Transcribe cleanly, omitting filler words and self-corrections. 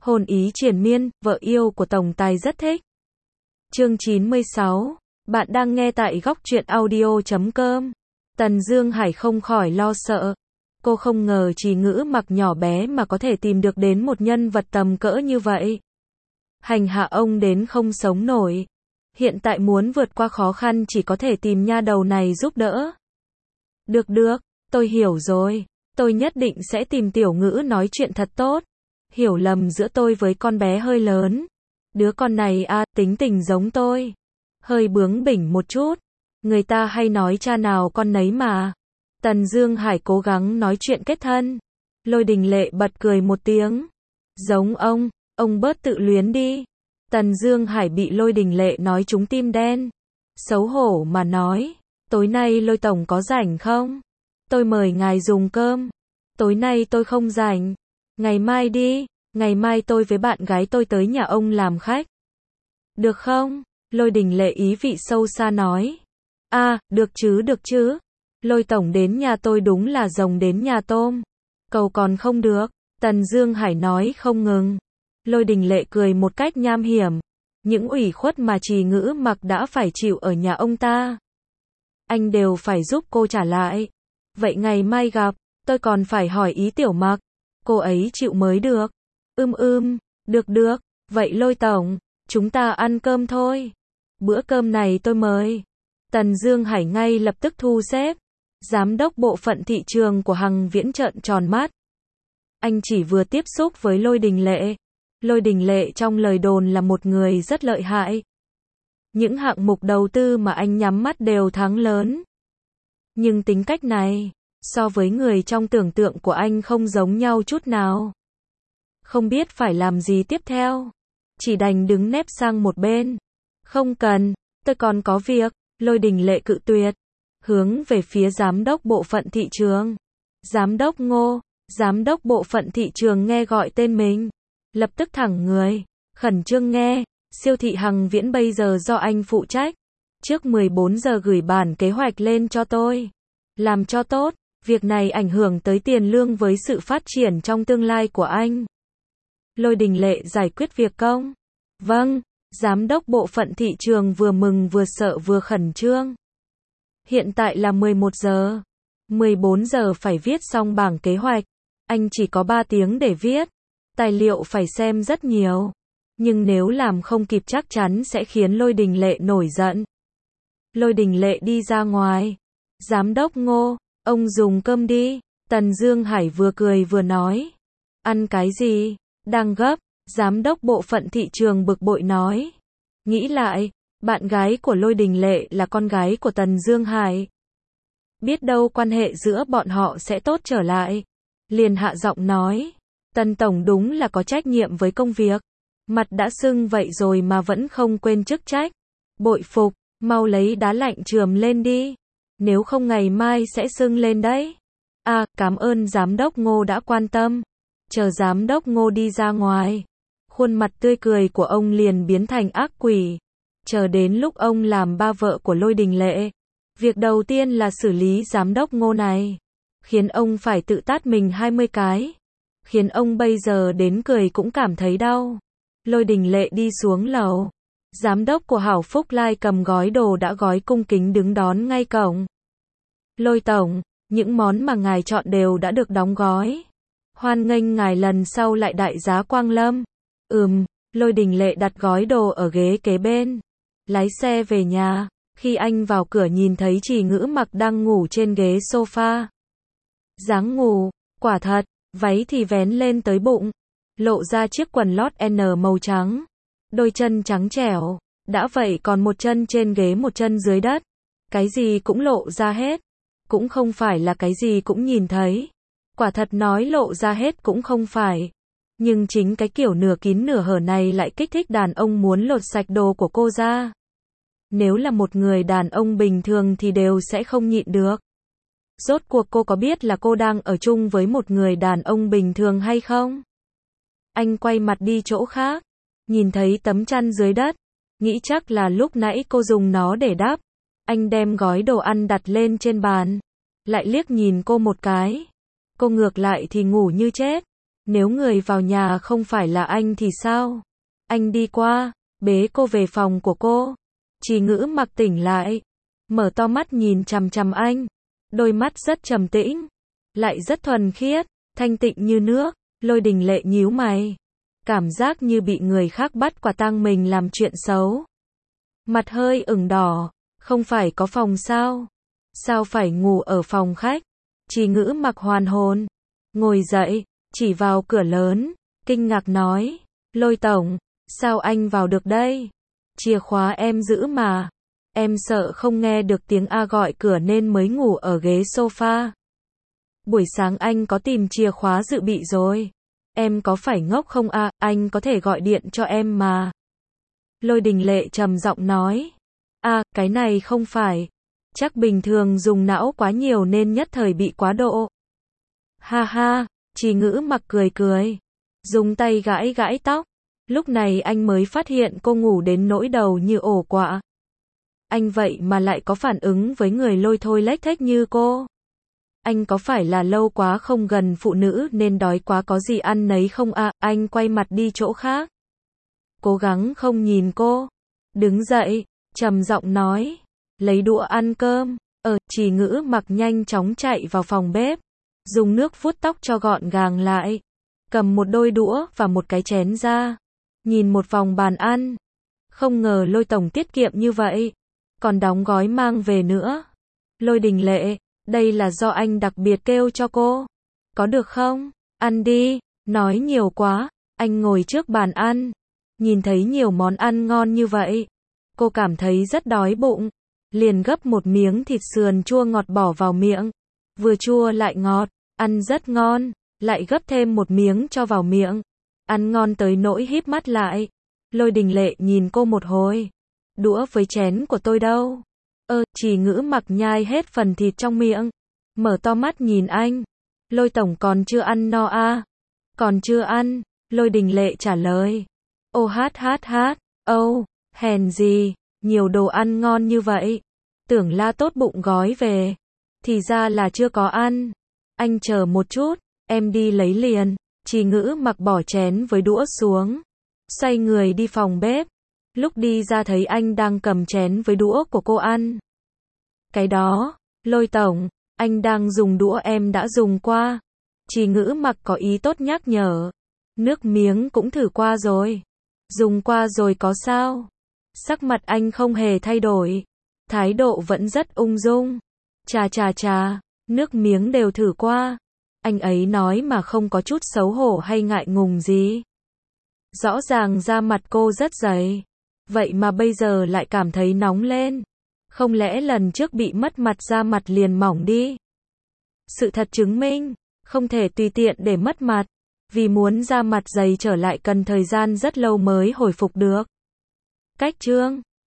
Hồn ý triền miên, vợ yêu của tổng tài rất thích. Chương 96. Bạn đang nghe tại góc truyện audio.com. Tần Dương Hải không khỏi lo sợ. Cô không ngờ Trì Ngữ Mặc nhỏ bé mà có thể tìm được đến một nhân vật tầm cỡ như vậy. Hành hạ ông đến không sống nổi. Hiện tại muốn vượt qua khó khăn chỉ có thể tìm nha đầu này giúp đỡ. Được, tôi hiểu rồi. Tôi nhất định sẽ tìm Tiểu Ngữ nói chuyện thật tốt. Hiểu lầm giữa tôi với con bé hơi lớn. Đứa con này tính tình giống tôi. Hơi bướng bỉnh một chút. Người ta hay nói cha nào con nấy mà. Tần Dương Hải cố gắng nói chuyện kết thân. Lôi Đình Lệ bật cười một tiếng. Giống ông bớt tự luyến đi. Tần Dương Hải bị Lôi Đình Lệ nói trúng tim đen. Xấu hổ mà nói. Tối nay Lôi tổng có rảnh không? Tôi mời ngài dùng cơm. Tối nay tôi không rảnh. Ngày mai đi. Ngày mai tôi với bạn gái tôi tới nhà ông làm khách. Được không? Lôi Đình Lệ ý vị sâu xa nói. Được chứ. Lôi tổng đến nhà tôi đúng là rồng đến nhà tôm. Cầu còn không được. Tần Dương Hải nói không ngừng. Lôi Đình Lệ cười một cách nham hiểm. Những ủy khuất mà Trì Ngữ Mặc đã phải chịu ở nhà ông ta, anh đều phải giúp cô trả lại. Vậy ngày mai gặp, tôi còn phải hỏi ý Tiểu Mặc. Cô ấy chịu mới được. Được. Vậy Lôi tổng, chúng ta ăn cơm thôi. Bữa cơm này tôi mời. Tần Dương Hải ngay lập tức thu xếp. Giám đốc bộ phận thị trường của Hằng Viễn trợn tròn mắt. Anh chỉ vừa tiếp xúc với Lôi Đình Lệ. Lôi Đình Lệ trong lời đồn là một người rất lợi hại. Những hạng mục đầu tư mà anh nhắm mắt đều thắng lớn. Nhưng tính cách này, so với người trong tưởng tượng của anh không giống nhau chút nào. Không biết phải làm gì tiếp theo. Chỉ đành đứng nép sang một bên. Không cần, tôi còn có việc. Lôi Đình Lệ cự tuyệt. Hướng về phía giám đốc bộ phận thị trường. Giám đốc Ngô. Giám đốc bộ phận thị trường nghe gọi tên mình. Lập tức thẳng người. Khẩn trương nghe. Siêu thị Hằng Viễn bây giờ do anh phụ trách. Trước 14 giờ gửi bản kế hoạch lên cho tôi. Làm cho tốt. Việc này ảnh hưởng tới tiền lương với sự phát triển trong tương lai của anh. Lôi Đình Lệ giải quyết việc công. Vâng. Giám đốc bộ phận thị trường vừa mừng vừa sợ vừa khẩn trương. Hiện tại là 11 giờ. 14 giờ phải viết xong bảng kế hoạch. Anh chỉ có 3 tiếng để viết. Tài liệu phải xem rất nhiều. Nhưng nếu làm không kịp chắc chắn sẽ khiến Lôi Đình Lệ nổi giận. Lôi Đình Lệ đi ra ngoài. Giám đốc Ngô, ông dùng cơm đi. Tần Dương Hải vừa cười vừa nói. Ăn cái gì? Đang gấp. Giám đốc bộ phận thị trường bực bội nói. Nghĩ lại, bạn gái của Lôi Đình Lệ là con gái của Tần Dương Hải. Biết đâu quan hệ giữa bọn họ sẽ tốt trở lại. Liền hạ giọng nói. Tần tổng đúng là có trách nhiệm với công việc. Mặt đã sưng vậy rồi mà vẫn không quên chức trách. Bội phục, mau lấy đá lạnh chườm lên đi. Nếu không ngày mai sẽ sưng lên đấy. Cảm ơn giám đốc Ngô đã quan tâm. Chờ giám đốc Ngô đi ra ngoài. Khuôn mặt tươi cười của ông liền biến thành ác quỷ. Chờ đến lúc ông làm ba vợ của Lôi Đình Lệ. Việc đầu tiên là xử lý giám đốc Ngô này. Khiến ông phải tự tát mình 20 cái. Khiến ông bây giờ đến cười cũng cảm thấy đau. Lôi Đình Lệ đi xuống lầu. Giám đốc của Hảo Phúc Lai cầm gói đồ đã gói cung kính đứng đón ngay cổng. Lôi tổng, những món mà ngài chọn đều đã được đóng gói. Hoan nghênh ngài lần sau lại đại giá quang lâm. Lôi Đình Lệ đặt gói đồ ở ghế kế bên. Lái xe về nhà. Khi anh vào cửa nhìn thấy Trì Ngữ Mặc đang ngủ trên ghế sofa. Dáng ngủ, quả thật, váy thì vén lên tới bụng. Lộ ra chiếc quần lót N màu trắng. Đôi chân trắng trẻo. Đã vậy còn một chân trên ghế một chân dưới đất. Cái gì cũng lộ ra hết. Cũng không phải là cái gì cũng nhìn thấy. Quả thật nói lộ ra hết cũng không phải. Nhưng chính cái kiểu nửa kín nửa hở này lại kích thích đàn ông muốn lột sạch đồ của cô ra. Nếu là một người đàn ông bình thường thì đều sẽ không nhịn được. Rốt cuộc cô có biết là cô đang ở chung với một người đàn ông bình thường hay không? Anh quay mặt đi chỗ khác. Nhìn thấy tấm chăn dưới đất. Nghĩ chắc là lúc nãy cô dùng nó để đắp. Anh đem gói đồ ăn đặt lên trên bàn. Lại liếc nhìn cô một cái. Cô ngược lại thì ngủ như chết. Nếu người vào nhà không phải là anh thì sao? Anh đi qua, bế cô về phòng của cô. Chỉ Ngữ Mặc tỉnh lại, mở to mắt nhìn chằm chằm anh. Đôi mắt rất trầm tĩnh, lại rất thuần khiết, thanh tịnh như nước. Lôi Đình Lệ nhíu mày, cảm giác như bị người khác bắt quả tang mình làm chuyện xấu. Mặt hơi ửng đỏ, không phải có phòng sao? Sao phải ngủ ở phòng khách? Chỉ Ngữ Mặc hoàn hồn, ngồi dậy, chỉ vào cửa lớn, kinh ngạc nói, Lôi tổng, sao anh vào được đây? Chìa khóa em giữ mà. Em sợ không nghe được tiếng A gọi cửa nên mới ngủ ở ghế sofa. Buổi sáng anh có tìm chìa khóa dự bị rồi. Em có phải ngốc không à, anh có thể gọi điện cho em mà. Lôi Đình Lệ trầm giọng nói. À, cái này không phải. Chắc bình thường dùng não quá nhiều nên nhất thời bị quá độ. Ha ha, Chỉ Ngữ Mặc cười cười, dùng tay gãi gãi tóc. Lúc này anh mới phát hiện cô ngủ đến nỗi đầu như ổ quạ. Anh vậy mà lại có phản ứng với người lôi thôi lếch thếch như cô. Anh có phải là lâu quá không gần phụ nữ nên đói quá có gì ăn nấy không à? Anh quay mặt đi chỗ khác, cố gắng không nhìn cô. Đứng dậy, trầm giọng nói, lấy đũa ăn cơm. Chỉ Ngữ Mặc nhanh chóng chạy vào phòng bếp, dùng nước vuốt tóc cho gọn gàng lại, cầm một đôi đũa và một cái chén ra, nhìn một vòng bàn ăn. Không ngờ Lôi tổng tiết kiệm như vậy, còn đóng gói mang về nữa. Lôi Đình Lệ, đây là do anh đặc biệt kêu cho cô. Có được không? Ăn đi, nói nhiều quá. Anh ngồi trước bàn ăn, nhìn thấy nhiều món ăn ngon như vậy, cô cảm thấy rất đói bụng, liền gấp một miếng thịt sườn chua ngọt bỏ vào miệng. Vừa chua lại ngọt, ăn rất ngon, lại gấp thêm một miếng cho vào miệng. Ăn ngon tới nỗi híp mắt lại. Lôi Đình Lệ nhìn cô một hồi. Đũa với chén của tôi đâu? Chỉ Ngữ Mặc nhai hết phần thịt trong miệng, mở to mắt nhìn anh. Lôi tổng còn chưa ăn no à? Còn chưa ăn, Lôi Đình Lệ trả lời. Hèn gì, nhiều đồ ăn ngon như vậy. Tưởng là tốt bụng gói về, thì ra là chưa có ăn. Anh chờ một chút, em đi lấy liền. Chỉ Ngữ Mặc bỏ chén với đũa xuống, xoay người đi phòng bếp. Lúc đi ra thấy anh đang cầm chén với đũa của cô ăn. Cái đó, Lôi tổng, anh đang dùng đũa em đã dùng qua. Chỉ Ngữ Mặc có ý tốt nhắc nhở. Nước miếng cũng thử qua rồi. Dùng qua rồi có sao? Sắc mặt anh không hề thay đổi, thái độ vẫn rất ung dung. Chà, nước miếng đều thử qua. Anh ấy nói mà không có chút xấu hổ hay ngại ngùng gì. Rõ ràng da mặt cô rất dày, vậy mà bây giờ lại cảm thấy nóng lên. Không lẽ lần trước bị mất mặt da mặt liền mỏng đi? Sự thật chứng minh, không thể tùy tiện để mất mặt, vì muốn da mặt dày trở lại cần thời gian rất lâu mới hồi phục được. Cách chương